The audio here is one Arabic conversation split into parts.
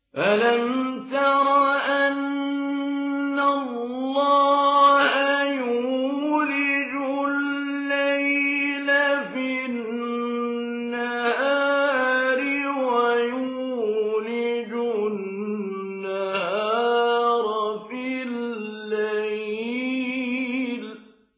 ألم تر أن الله يولج الليل في النهار ويولج النهار في الليل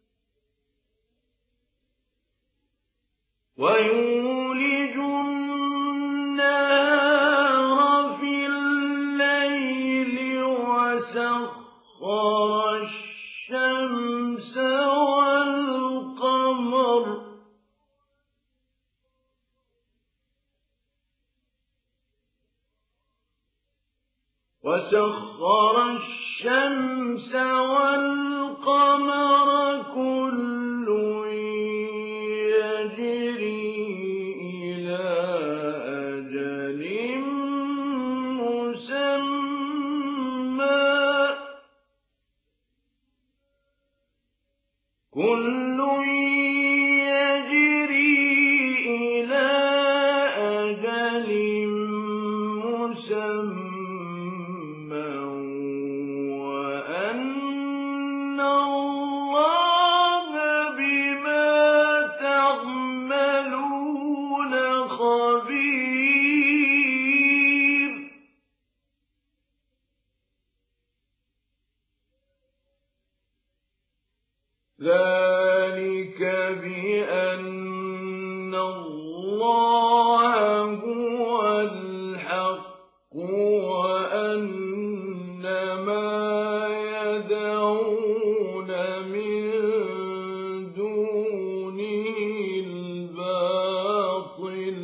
وسخر الشمس والقمر كل يجري إلى أجل مسمى كل يجري إلى أجل مسمى وأن الله بما تعملون خبير ذلك بأن الله هو الحق وأن ما يدعون من دونه الباطل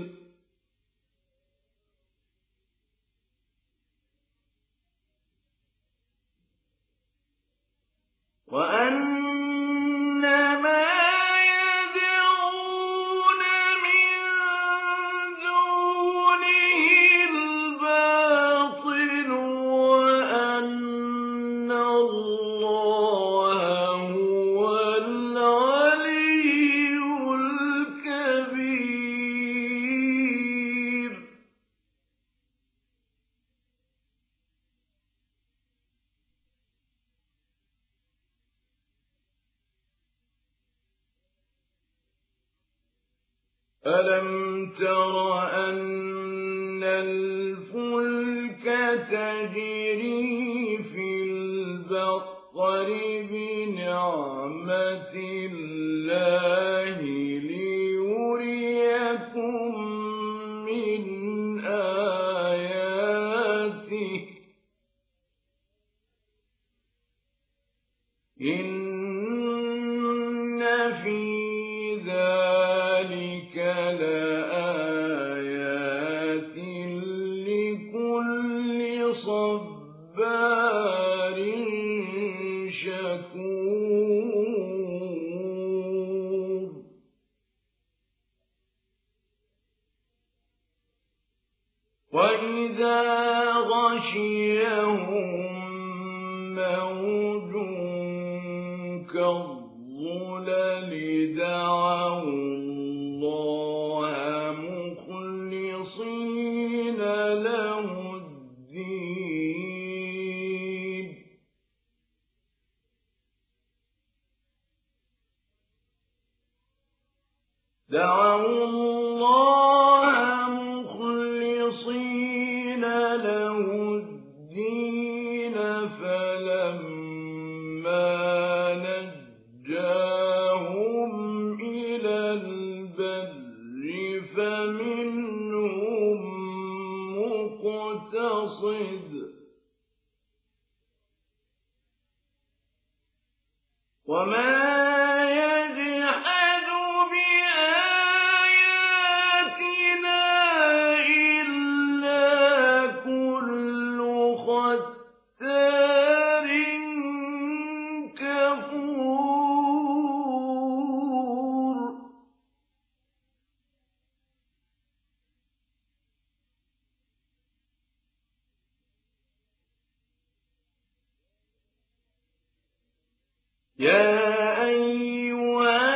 وأن ما يدعون من دونه الباطل وأن الله هو العلي الكبير ألم تر أن الفلك تجري في البحر بنعمة الله ليريكم من آياته إن في ذلك لآيات لكل صبار شكور وإذا غشيهم موج كالظلل دعوا الله مخلصين له الدين دعوا الله مخلصين له الدين فلما نجاهم إلى البر فمنهم مقتصد وما يجحد بآياتنا إلا كل ختار كفور يا أيها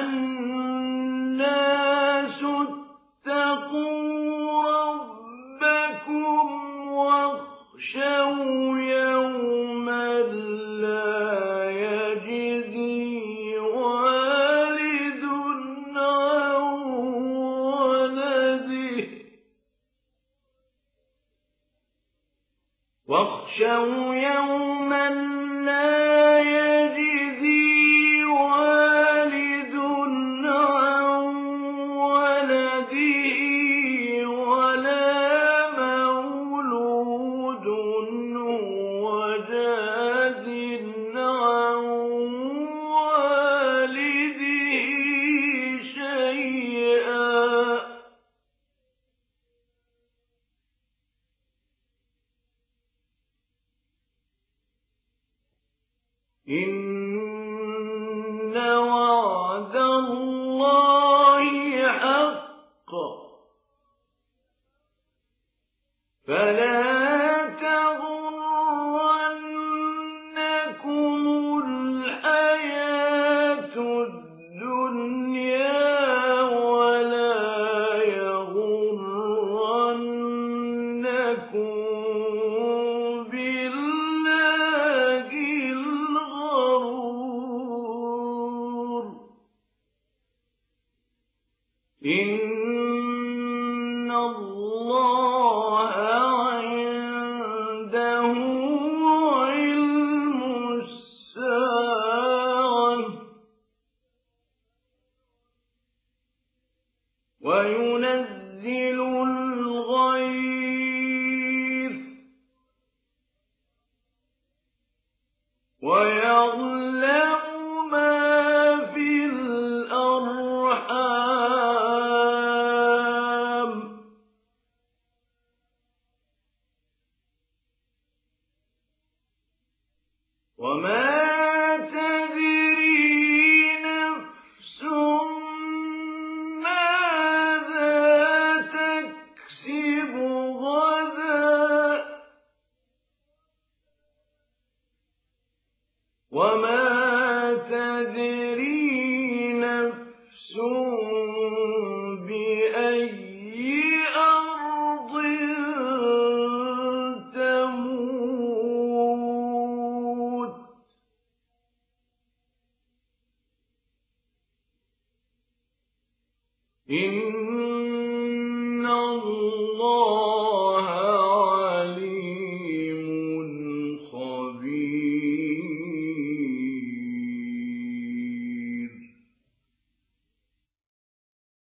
الناس اتقوا ربكم واخشوا يوما لا يجزي والد عن ولده واخشوا يوما لا يجزي والد عن ولده ولا مولود هو جاز عن والده شيئا إن وعد الله حق فلا تغرنكم الحياة الدنيا ولا يغرنكم بالله الغرور إن الله عنده علم الساعة وينزل الغيث ويعلم ما في الأرحام وما